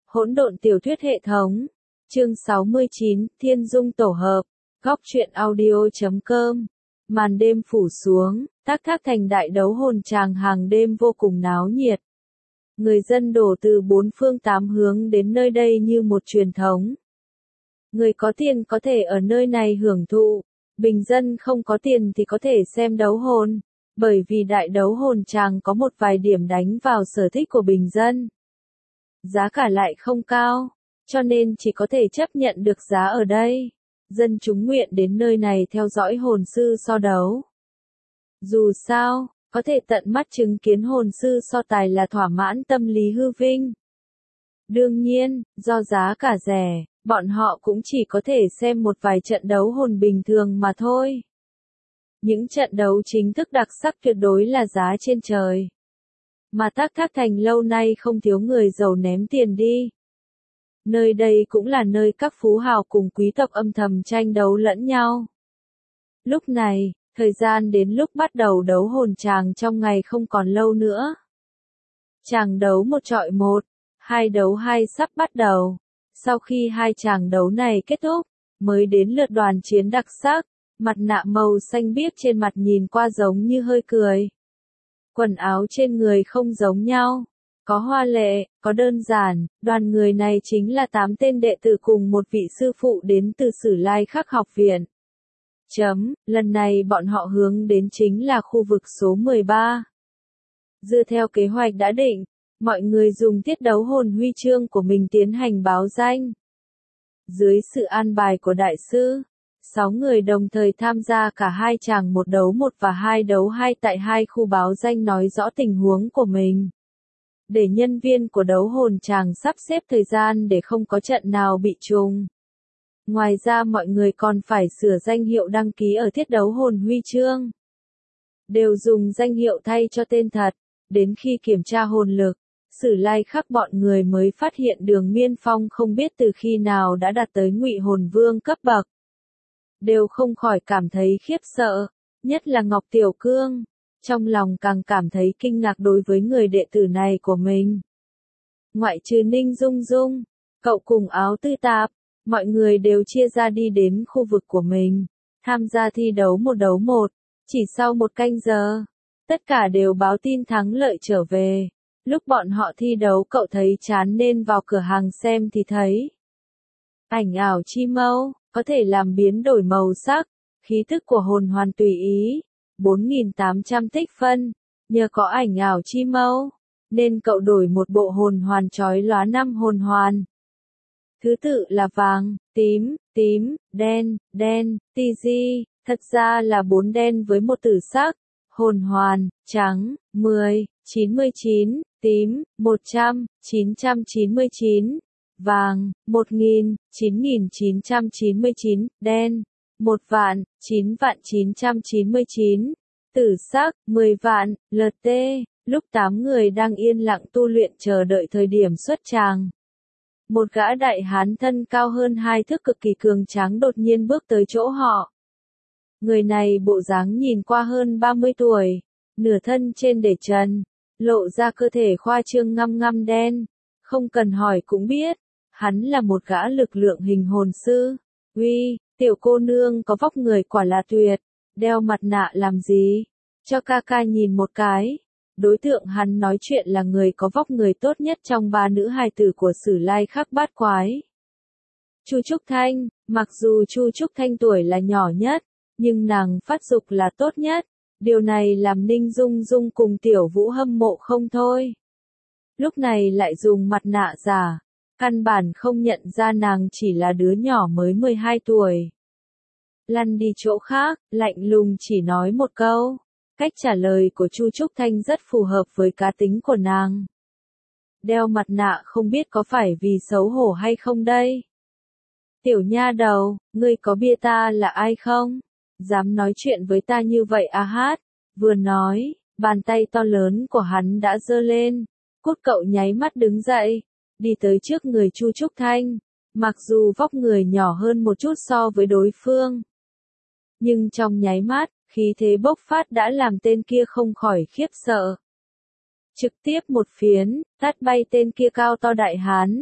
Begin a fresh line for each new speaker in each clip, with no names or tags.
Hỗn độn tiểu thuyết hệ thống. Chương 69, Thiên Dung tổ hợp. Góc truyện audio.com. Màn đêm phủ xuống, Thác Thác Thành đại đấu hồn tràng hàng đêm vô cùng náo nhiệt. Người dân đổ từ bốn phương tám hướng đến nơi đây như một truyền thống. Người có tiền có thể ở nơi này hưởng thụ, bình dân không có tiền thì có thể xem đấu hồn, bởi vì đại đấu hồn tràng có một vài điểm đánh vào sở thích của bình dân. Giá cả lại không cao, cho nên chỉ có thể chấp nhận được giá ở đây. Dân chúng nguyện đến nơi này theo dõi hồn sư so đấu. Dù sao, có thể tận mắt chứng kiến hồn sư so tài là thỏa mãn tâm lý hư vinh. Đương nhiên, do giá cả rẻ, bọn họ cũng chỉ có thể xem một vài trận đấu hồn bình thường mà thôi. Những trận đấu chính thức đặc sắc tuyệt đối là giá trên trời. Mà Thác Thác Thành lâu nay không thiếu người giàu ném tiền đi. Nơi đây cũng là nơi các phú hào cùng quý tộc âm thầm tranh đấu lẫn nhau. Lúc này, thời gian đến lúc bắt đầu đấu hồn tràng trong ngày không còn lâu nữa. Tràng đấu một chọi một, hai đấu hai sắp bắt đầu. Sau khi hai tràng đấu này kết thúc, mới đến lượt đoàn chiến đặc sắc, mặt nạ màu xanh biếc trên mặt nhìn qua giống như hơi cười. Quần áo trên người không giống nhau, có hoa lệ, có đơn giản, đoàn người này chính là 8 tên đệ tử cùng một vị sư phụ đến từ Sử Lai Khắc học viện. Lần này bọn họ hướng đến chính là khu vực số 13. Dựa theo kế hoạch đã định, mọi người dùng tiết đấu hồn huy chương của mình tiến hành báo danh. Dưới sự an bài của đại sư, 6 người đồng thời tham gia cả hai chàng một đấu một và hai đấu hai tại hai khu báo danh nói rõ tình huống của mình. Để nhân viên của đấu hồn tràng sắp xếp thời gian để không có trận nào bị trùng. Ngoài ra mọi người còn phải sửa danh hiệu đăng ký ở thiết đấu hồn huy chương. Đều dùng danh hiệu thay cho tên thật, đến khi kiểm tra hồn lực, Sử Lai Khắc bọn người mới phát hiện Đường Miên Phong không biết từ khi nào đã đạt tới Ngụy Hồn Vương cấp bậc. Đều không khỏi cảm thấy khiếp sợ, nhất là Ngọc Tiểu Cương, trong lòng càng cảm thấy kinh ngạc đối với người đệ tử này của mình. Ngoại trừ Ninh Dung Dung, cậu cùng Áo Tư Tạp, mọi người đều chia ra đi đến khu vực của mình, tham gia thi đấu một đấu một. Chỉ sau một canh giờ, tất cả đều báo tin thắng lợi trở về. Lúc bọn họ thi đấu cậu thấy chán nên vào cửa hàng xem thì thấy ảnh ảo chi mâu, có thể làm biến đổi màu sắc, khí thức của hồn hoàn tùy ý, 4.800 tích phân, nhờ có ảnh ảo chi mâu, nên cậu đổi một bộ hồn hoàn chói lóa 5 hồn hoàn. Thứ tự là vàng, tím, đen, tiji, thật ra là 4 đen với một tử sắc, hồn hoàn, trắng, 10, 99, tím, 100, 999, vàng, 1000, 9999, đen, 1.000.000, 9.999, tử sắc, 10.000.000, LT, lúc 8 người đang yên lặng tu luyện chờ đợi thời điểm xuất tràng. Một gã đại hán thân cao hơn 2 thước cực kỳ cường tráng đột nhiên bước tới chỗ họ. Người này bộ dáng nhìn qua hơn 30 tuổi, nửa thân trên để trần, lộ ra cơ thể khoa trương ngăm đen, không cần hỏi cũng biết, hắn là một gã lực lượng hình hồn sư. Uy, tiểu cô nương có vóc người quả là tuyệt, đeo mặt nạ làm gì? Cho ca ca nhìn một cái. Đối tượng hắn nói chuyện là người có vóc người tốt nhất trong 3 nữ hài tử của Sử Lai Khắc bát quái. Chu Trúc Thanh, mặc dù Chu Trúc Thanh tuổi là nhỏ nhất, nhưng nàng phát dục là tốt nhất. Điều này làm Ninh Dung Dung cùng Tiểu Vũ hâm mộ không thôi. Lúc này lại dùng mặt nạ giả, căn bản không nhận ra nàng chỉ là đứa nhỏ mới 12 tuổi. Lăn đi chỗ khác, lạnh lùng chỉ nói một câu. Cách trả lời của Chu Trúc Thanh rất phù hợp với cá tính của nàng. Đeo mặt nạ không biết có phải vì xấu hổ hay không đây? Tiểu nha đầu, ngươi có bia ta là ai không? Dám nói chuyện với ta như vậy à hát? Vừa nói, bàn tay to lớn của hắn đã giơ lên. Cút cậu nháy mắt đứng dậy, đi tới trước người Chu Trúc Thanh. Mặc dù vóc người nhỏ hơn một chút so với đối phương, nhưng trong nháy mắt, khí thế bốc phát đã làm tên kia không khỏi khiếp sợ. Trực tiếp một phiến, tát bay tên kia cao to đại hán,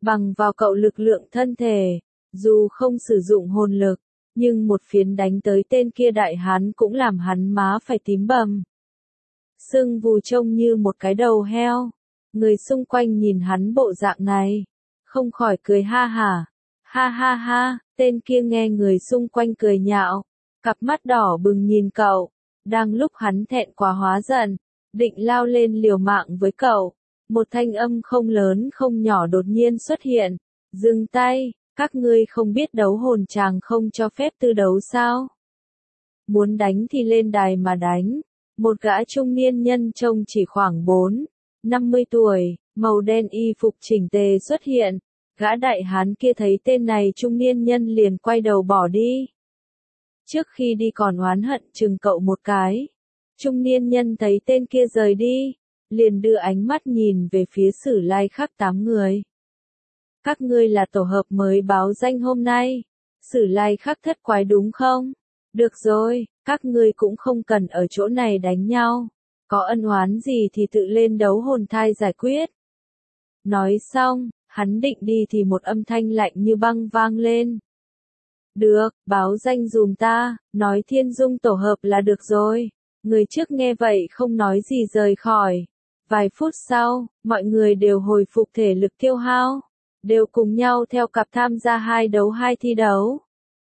Bằng vào cậu lực lượng thân thể, dù không sử dụng hồn lực, nhưng một phiến đánh tới tên kia đại hán cũng làm hắn má phải tím bầm. Sưng vù trông như một cái đầu heo. Người xung quanh nhìn hắn bộ dạng này, không khỏi cười ha hả. Ha ha ha, tên kia nghe người xung quanh cười nhạo, cặp mắt đỏ bừng nhìn cậu. Đang lúc hắn thẹn quá hóa giận, định lao lên liều mạng với cậu, một thanh âm không lớn không nhỏ đột nhiên xuất hiện. Dừng tay, các ngươi không biết đấu hồn tràng không cho phép tư đấu sao? Muốn đánh thì lên đài mà đánh. Một gã trung niên nhân trông chỉ khoảng 50 tuổi, màu đen y phục chỉnh tề xuất hiện. Gã đại hán kia thấy tên này trung niên nhân liền quay đầu bỏ đi. Trước khi đi còn oán hận chừng cậu một cái. Trung niên nhân thấy tên kia rời đi, liền đưa ánh mắt nhìn về phía Sử Lai Khắc 8 người. Các ngươi là tổ hợp mới báo danh hôm nay. Sử Lai Khắc thất quái đúng không? Được rồi, các ngươi cũng không cần ở chỗ này đánh nhau. Có ân oán gì thì tự lên đấu hồn thai giải quyết. Nói xong, hắn định đi thì một âm thanh lạnh như băng vang lên. Được, báo danh dùm ta, nói Thiên Dung tổ hợp là được rồi. Người trước nghe vậy không nói gì rời khỏi. Vài phút sau, mọi người đều hồi phục thể lực tiêu hao, đều cùng nhau theo cặp tham gia 2 đấu 2 thi đấu.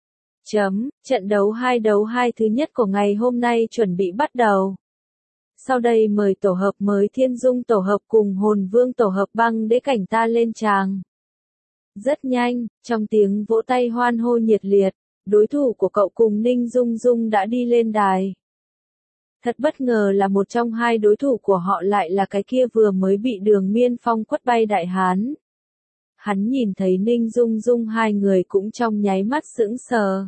Trận đấu 2 đấu 2 thứ nhất của ngày hôm nay chuẩn bị bắt đầu. Sau đây mời tổ hợp mới Thiên Dung tổ hợp cùng Hồn Vương tổ hợp Băng Đế Cảnh ta lên tràng. Rất nhanh, trong tiếng vỗ tay hoan hô nhiệt liệt, đối thủ của cậu cùng Ninh Dung Dung đã đi lên đài. Thật bất ngờ là một trong hai đối thủ của họ lại là cái kia vừa mới bị Đường Miên Phong quất bay đại hán. Hắn nhìn thấy Ninh Dung Dung hai người cũng trong nháy mắt sững sờ.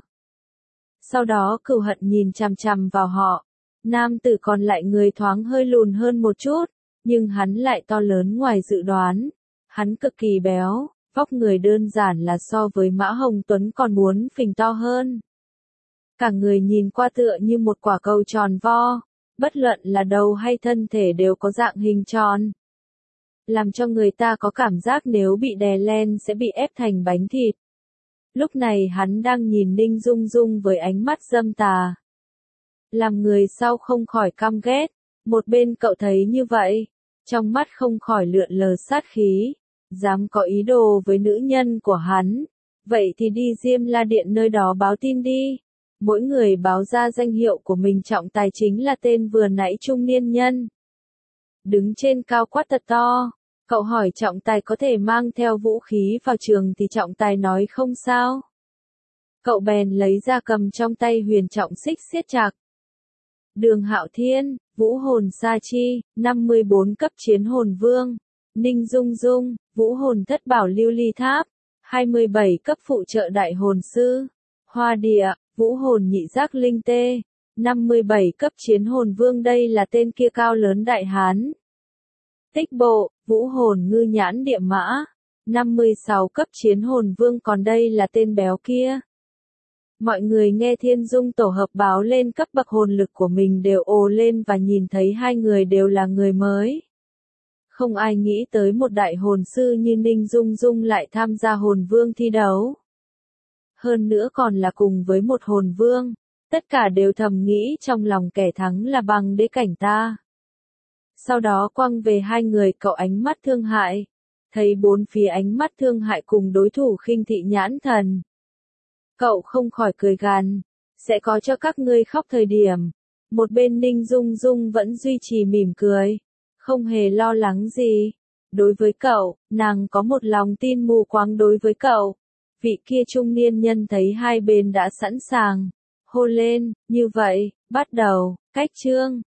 Sau đó cừu hận nhìn chằm chằm vào họ. Nam tử còn lại người thoáng hơi lùn hơn một chút, nhưng hắn lại to lớn ngoài dự đoán. Hắn cực kỳ béo, vóc người đơn giản là so với Mã Hồng Tuấn còn muốn phình to hơn. Cả người nhìn qua tựa như một quả cầu tròn vo, bất luận là đầu hay thân thể đều có dạng hình tròn. Làm cho người ta có cảm giác nếu bị đè lên sẽ bị ép thành bánh thịt. Lúc này hắn đang nhìn Ninh Dung Dung với ánh mắt dâm tà. Làm người sau không khỏi căm ghét, một bên cậu thấy như vậy, trong mắt không khỏi lượn lờ sát khí, dám có ý đồ với nữ nhân của hắn, vậy thì đi Diêm La Điện nơi đó báo tin đi. Mỗi người báo ra danh hiệu của mình. Trọng tài chính là tên vừa nãy trung niên nhân. Đứng trên cao quát thật to, cậu hỏi trọng tài có thể mang theo vũ khí vào trường thì trọng tài nói không sao. Cậu bèn lấy ra cầm trong tay huyền trọng xích siết chặt. Đường Hạo Thiên, Vũ Hồn Sa Chi, 54 cấp chiến hồn vương. Ninh Dung Dung, Vũ Hồn Thất Bảo Lưu Ly Tháp, 27 cấp phụ trợ đại hồn sư. Hoa Địa, Vũ Hồn Nhị Giác Linh Tê, 57 cấp chiến hồn vương. Đây là tên kia cao lớn đại hán. Tích Bộ, Vũ Hồn Ngư Nhãn Địa Mã, 56 cấp chiến hồn vương. Còn đây là tên béo kia. Mọi người nghe Thiên Dung tổ hợp báo lên cấp bậc hồn lực của mình đều ồ lên và nhìn thấy hai người đều là người mới. Không ai nghĩ tới một đại hồn sư như Ninh Dung Dung lại tham gia hồn vương thi đấu. Hơn nữa còn là cùng với một hồn vương. Tất cả đều thầm nghĩ trong lòng kẻ thắng là Băng Đế Cảnh ta. Sau đó quăng về hai người cậu ánh mắt thương hại. Thấy bốn phía ánh mắt thương hại cùng đối thủ khinh thị nhãn thần. Cậu không khỏi cười gằn, sẽ có cho các ngươi khóc thời điểm. Một bên Ninh Dung Dung vẫn duy trì mỉm cười, không hề lo lắng gì. Đối với cậu, nàng có một lòng tin mù quáng đối với cậu. Vị kia trung niên nhân thấy hai bên đã sẵn sàng, hô lên, như vậy, bắt đầu, cách chương.